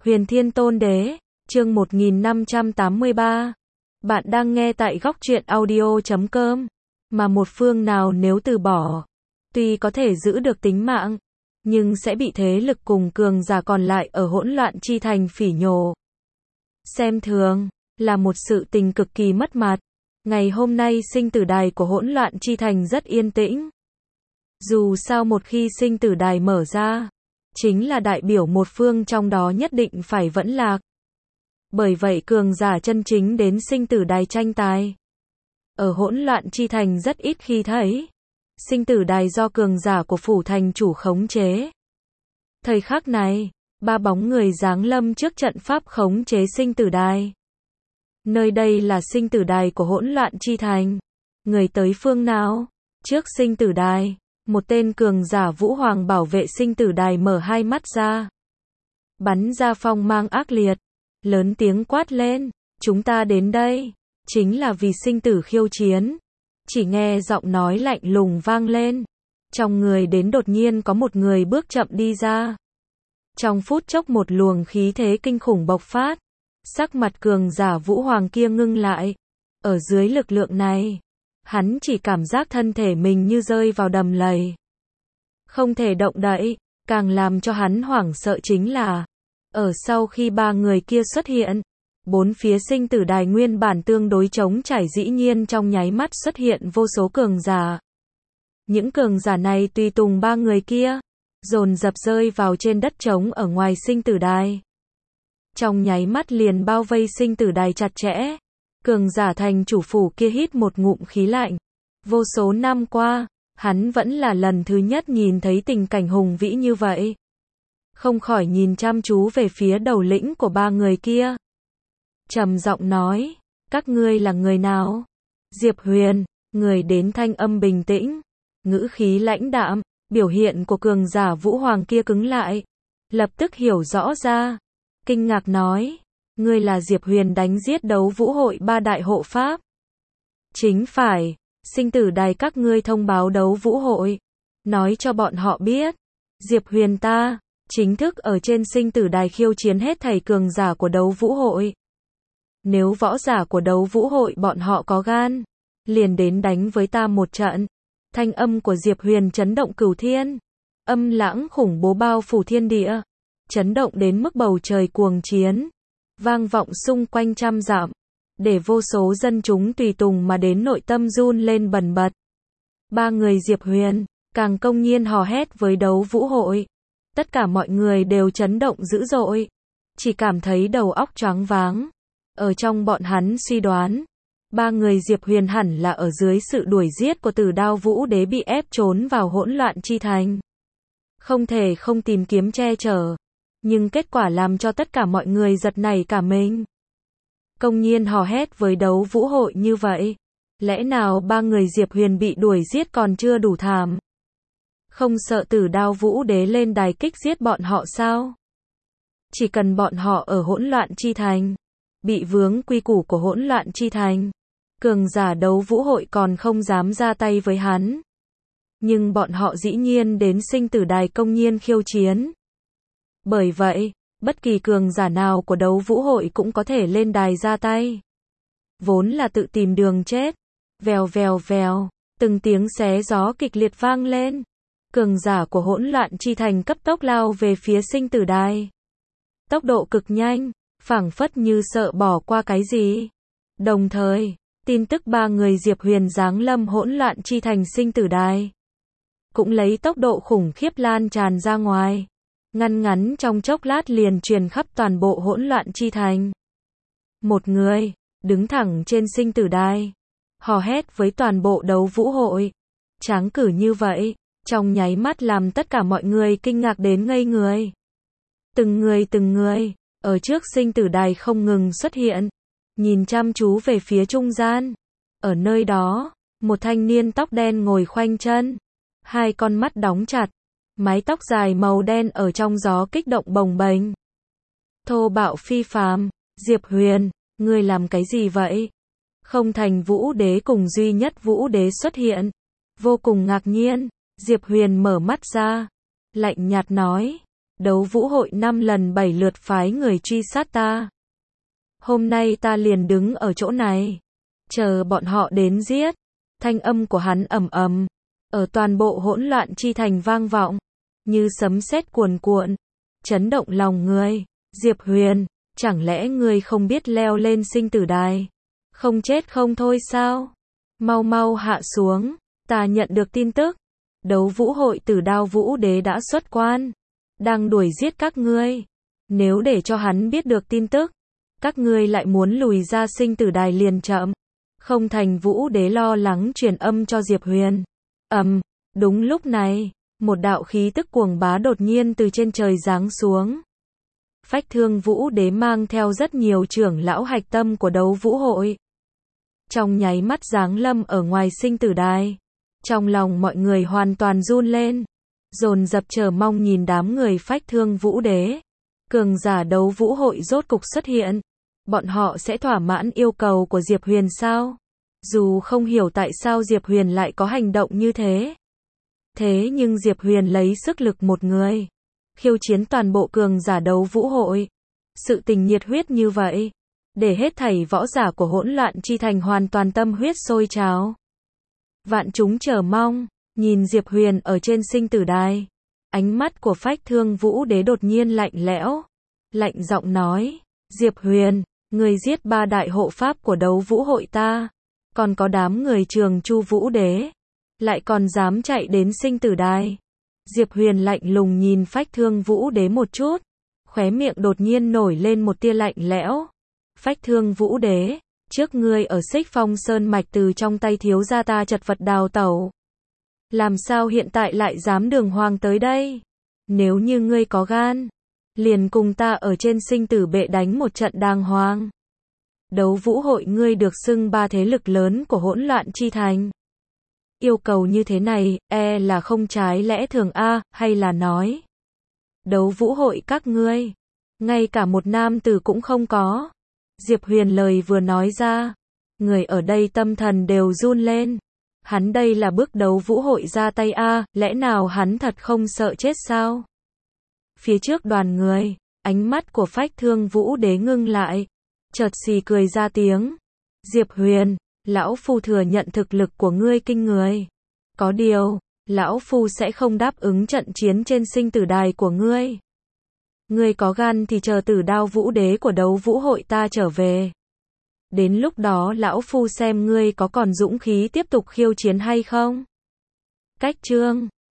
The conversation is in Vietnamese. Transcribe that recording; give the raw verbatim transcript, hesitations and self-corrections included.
Huyền Thiên Tôn Đế, chương một nghìn năm trăm tám mươi ba. Bạn đang nghe tại góc truyện audio chấm com. Mà một phương nào nếu từ bỏ, tuy có thể giữ được tính mạng, nhưng sẽ bị thế lực cùng cường giả còn lại ở hỗn loạn chi thành phỉ nhổ. Xem thường, là một sự tình cực kỳ mất mặt. Ngày hôm nay sinh tử đài của hỗn loạn chi thành rất yên tĩnh. Dù sao một khi sinh tử đài mở ra, chính là đại biểu một phương trong đó nhất định phải vẫn lạc. Bởi vậy cường giả chân chính đến sinh tử đài tranh tài, ở hỗn loạn chi thành rất ít khi thấy. Sinh tử đài do cường giả của phủ thành chủ khống chế. Thời khắc này, ba bóng người giáng lâm trước trận pháp khống chế sinh tử đài. Nơi đây là sinh tử đài của hỗn loạn chi thành. Người tới phương nào? Trước sinh tử đài, một tên cường giả vũ hoàng bảo vệ sinh tử đài mở hai mắt ra, bắn ra phong mang ác liệt, lớn tiếng quát lên, chúng ta đến đây, chính là vì sinh tử khiêu chiến. Chỉ nghe giọng nói lạnh lùng vang lên, trong người đến đột nhiên có một người bước chậm đi ra. Trong phút chốc một luồng khí thế kinh khủng bộc phát, sắc mặt cường giả vũ hoàng kia ngưng lại. Ở dưới lực lượng này, hắn chỉ cảm giác thân thể mình như rơi vào đầm lầy, không thể động đậy. Càng làm cho hắn hoảng sợ chính là, ở sau khi ba người kia xuất hiện, bốn phía sinh tử đài nguyên bản tương đối trống trải dĩ nhiên trong nháy mắt xuất hiện vô số cường giả. Những cường giả này tùy tùng ba người kia, dồn dập rơi vào trên đất trống ở ngoài sinh tử đài. Trong nháy mắt liền bao vây sinh tử đài chặt chẽ. Cường giả thành chủ phủ kia hít một ngụm khí lạnh. Vô số năm qua, hắn vẫn là lần thứ nhất nhìn thấy tình cảnh hùng vĩ như vậy. Không khỏi nhìn chăm chú về phía đầu lĩnh của ba người kia. Trầm giọng nói, các ngươi là người nào? Diệp Huyền, người đến thanh âm bình tĩnh, ngữ khí lãnh đạm, biểu hiện của cường giả vũ hoàng kia cứng lại. Lập tức hiểu rõ ra, kinh ngạc nói, ngươi là Diệp Huyền đánh giết đấu vũ hội ba đại hộ pháp. Chính phải, sinh tử đài các ngươi thông báo đấu vũ hội, nói cho bọn họ biết, Diệp Huyền ta, chính thức ở trên sinh tử đài khiêu chiến hết thảy cường giả của đấu vũ hội. Nếu võ giả của đấu vũ hội bọn họ có gan, liền đến đánh với ta một trận. Thanh âm của Diệp Huyền chấn động cửu thiên, âm lãng khủng bố bao phủ thiên địa, chấn động đến mức bầu trời cuồng chiến, vang vọng xung quanh trăm dặm, để vô số dân chúng tùy tùng mà đến nội tâm run lên bần bật. Ba người Diệp Huyền, càng công nhiên hò hét với đấu vũ hội. Tất cả mọi người đều chấn động dữ dội, chỉ cảm thấy đầu óc choáng váng. Ở trong bọn hắn suy đoán, ba người Diệp Huyền hẳn là ở dưới sự đuổi giết của Tử Đao Vũ Đế bị ép trốn vào hỗn loạn chi thành. Không thể không tìm kiếm che chở, nhưng kết quả làm cho tất cả mọi người giật nảy cả mình. Công nhiên hò hét với đấu vũ hội như vậy, lẽ nào ba người Diệp Huyền bị đuổi giết còn chưa đủ thảm? Không sợ Tử Đao Vũ Đế lên đài kích giết bọn họ sao? Chỉ cần bọn họ ở hỗn loạn chi thành, bị vướng quy củ của hỗn loạn chi thành, cường giả đấu vũ hội còn không dám ra tay với hắn. Nhưng bọn họ dĩ nhiên đến sinh tử đài công nhiên khiêu chiến. Bởi vậy, bất kỳ cường giả nào của đấu vũ hội cũng có thể lên đài ra tay. Vốn là tự tìm đường chết. Vèo vèo vèo, từng tiếng xé gió kịch liệt vang lên. Cường giả của hỗn loạn chi thành cấp tốc lao về phía sinh tử đài. Tốc độ cực nhanh, phảng phất như sợ bỏ qua cái gì. Đồng thời, tin tức ba người Diệp Huyền giáng lâm hỗn loạn chi thành sinh tử đài cũng lấy tốc độ khủng khiếp lan tràn ra ngoài. Ngăn ngắn trong chốc lát liền truyền khắp toàn bộ hỗn loạn chi thành. Một người, đứng thẳng trên sinh tử đài, hò hét với toàn bộ đấu vũ hội. Tráng cử như vậy, trong nháy mắt làm tất cả mọi người kinh ngạc đến ngây người. Từng người từng người, ở trước sinh tử đài không ngừng xuất hiện, nhìn chăm chú về phía trung gian. Ở nơi đó, một thanh niên tóc đen ngồi khoanh chân, hai con mắt đóng chặt, mái tóc dài màu đen ở trong gió kích động bồng bềnh. Thô bạo phi phàm, Diệp Huyền, ngươi làm cái gì vậy? Không thành Vũ Đế cùng duy nhất Vũ Đế xuất hiện, vô cùng ngạc nhiên. Diệp Huyền mở mắt ra, lạnh nhạt nói, Đấu vũ hội năm lần bảy lượt phái người truy sát ta. Hôm nay ta liền đứng ở chỗ này, chờ bọn họ đến giết. Thanh âm của hắn ầm ầm, ở toàn bộ hỗn loạn chi thành vang vọng, như sấm sét cuồn cuộn, chấn động lòng người. Diệp Huyền, chẳng lẽ ngươi không biết leo lên sinh tử đài, không chết không thôi sao? Mau mau hạ xuống, ta nhận được tin tức, đấu vũ hội Tử Đao Vũ Đế đã xuất quan, đang đuổi giết các ngươi. Nếu để cho hắn biết được tin tức, các ngươi lại muốn lùi ra sinh tử đài liền chậm. Không thành Vũ Đế lo lắng truyền âm cho Diệp Huyền. Ầm, đúng lúc này, một đạo khí tức cuồng bá đột nhiên từ trên trời giáng xuống. Phách Thương Vũ Đế mang theo rất nhiều trưởng lão hạch tâm của đấu vũ hội, trong nháy mắt giáng lâm ở ngoài sinh tử đài. Trong lòng mọi người hoàn toàn run lên, dồn dập chờ mong nhìn đám người Phách Thương Vũ Đế. Cường giả đấu vũ hội rốt cục xuất hiện. Bọn họ sẽ thỏa mãn yêu cầu của Diệp Huyền sao? Dù không hiểu tại sao Diệp Huyền lại có hành động như thế. Thế nhưng Diệp Huyền lấy sức lực một người, khiêu chiến toàn bộ cường giả đấu vũ hội. Sự tình nhiệt huyết như vậy, để hết thảy võ giả của hỗn loạn chi thành hoàn toàn tâm huyết sôi trào. Vạn chúng chờ mong, nhìn Diệp Huyền ở trên sinh tử đài. Ánh mắt của Phách Thương Vũ Đế đột nhiên lạnh lẽo, lạnh giọng nói, Diệp Huyền, người giết ba đại hộ pháp của đấu vũ hội ta, còn có đám người Trường Chu Vũ Đế, lại còn dám chạy đến sinh tử đài. Diệp Huyền lạnh lùng nhìn Phách Thương Vũ Đế một chút, khóe miệng đột nhiên nổi lên một tia lạnh lẽo. Phách Thương Vũ Đế, trước ngươi ở Xích Phong Sơn mạch từ trong tay thiếu gia ta chật vật đào tẩu, làm sao hiện tại lại dám đường hoàng tới đây? Nếu như ngươi có gan, liền cùng ta ở trên sinh tử bệ đánh một trận đàng hoàng. Đấu vũ hội ngươi được xưng ba thế lực lớn của hỗn loạn chi thành. Yêu cầu như thế này, e là không trái lẽ thường a, hay là nói. Đấu vũ hội các ngươi, ngay cả một nam tử cũng không có. Diệp Huyền lời vừa nói ra, người ở đây tâm thần đều run lên. Hắn đây là bước đấu vũ hội ra tay a, lẽ nào hắn thật không sợ chết sao? Phía trước đoàn người, ánh mắt của Phách Thương Vũ Đế ngưng lại, chợt xì cười ra tiếng. Diệp Huyền, lão phu thừa nhận thực lực của ngươi kinh người. Có điều, lão phu sẽ không đáp ứng trận chiến trên sinh tử đài của ngươi. Ngươi có gan thì chờ Tử Đao Vũ Đế của đấu vũ hội ta trở về. Đến lúc đó lão phu xem ngươi có còn dũng khí tiếp tục khiêu chiến hay không. Cách chương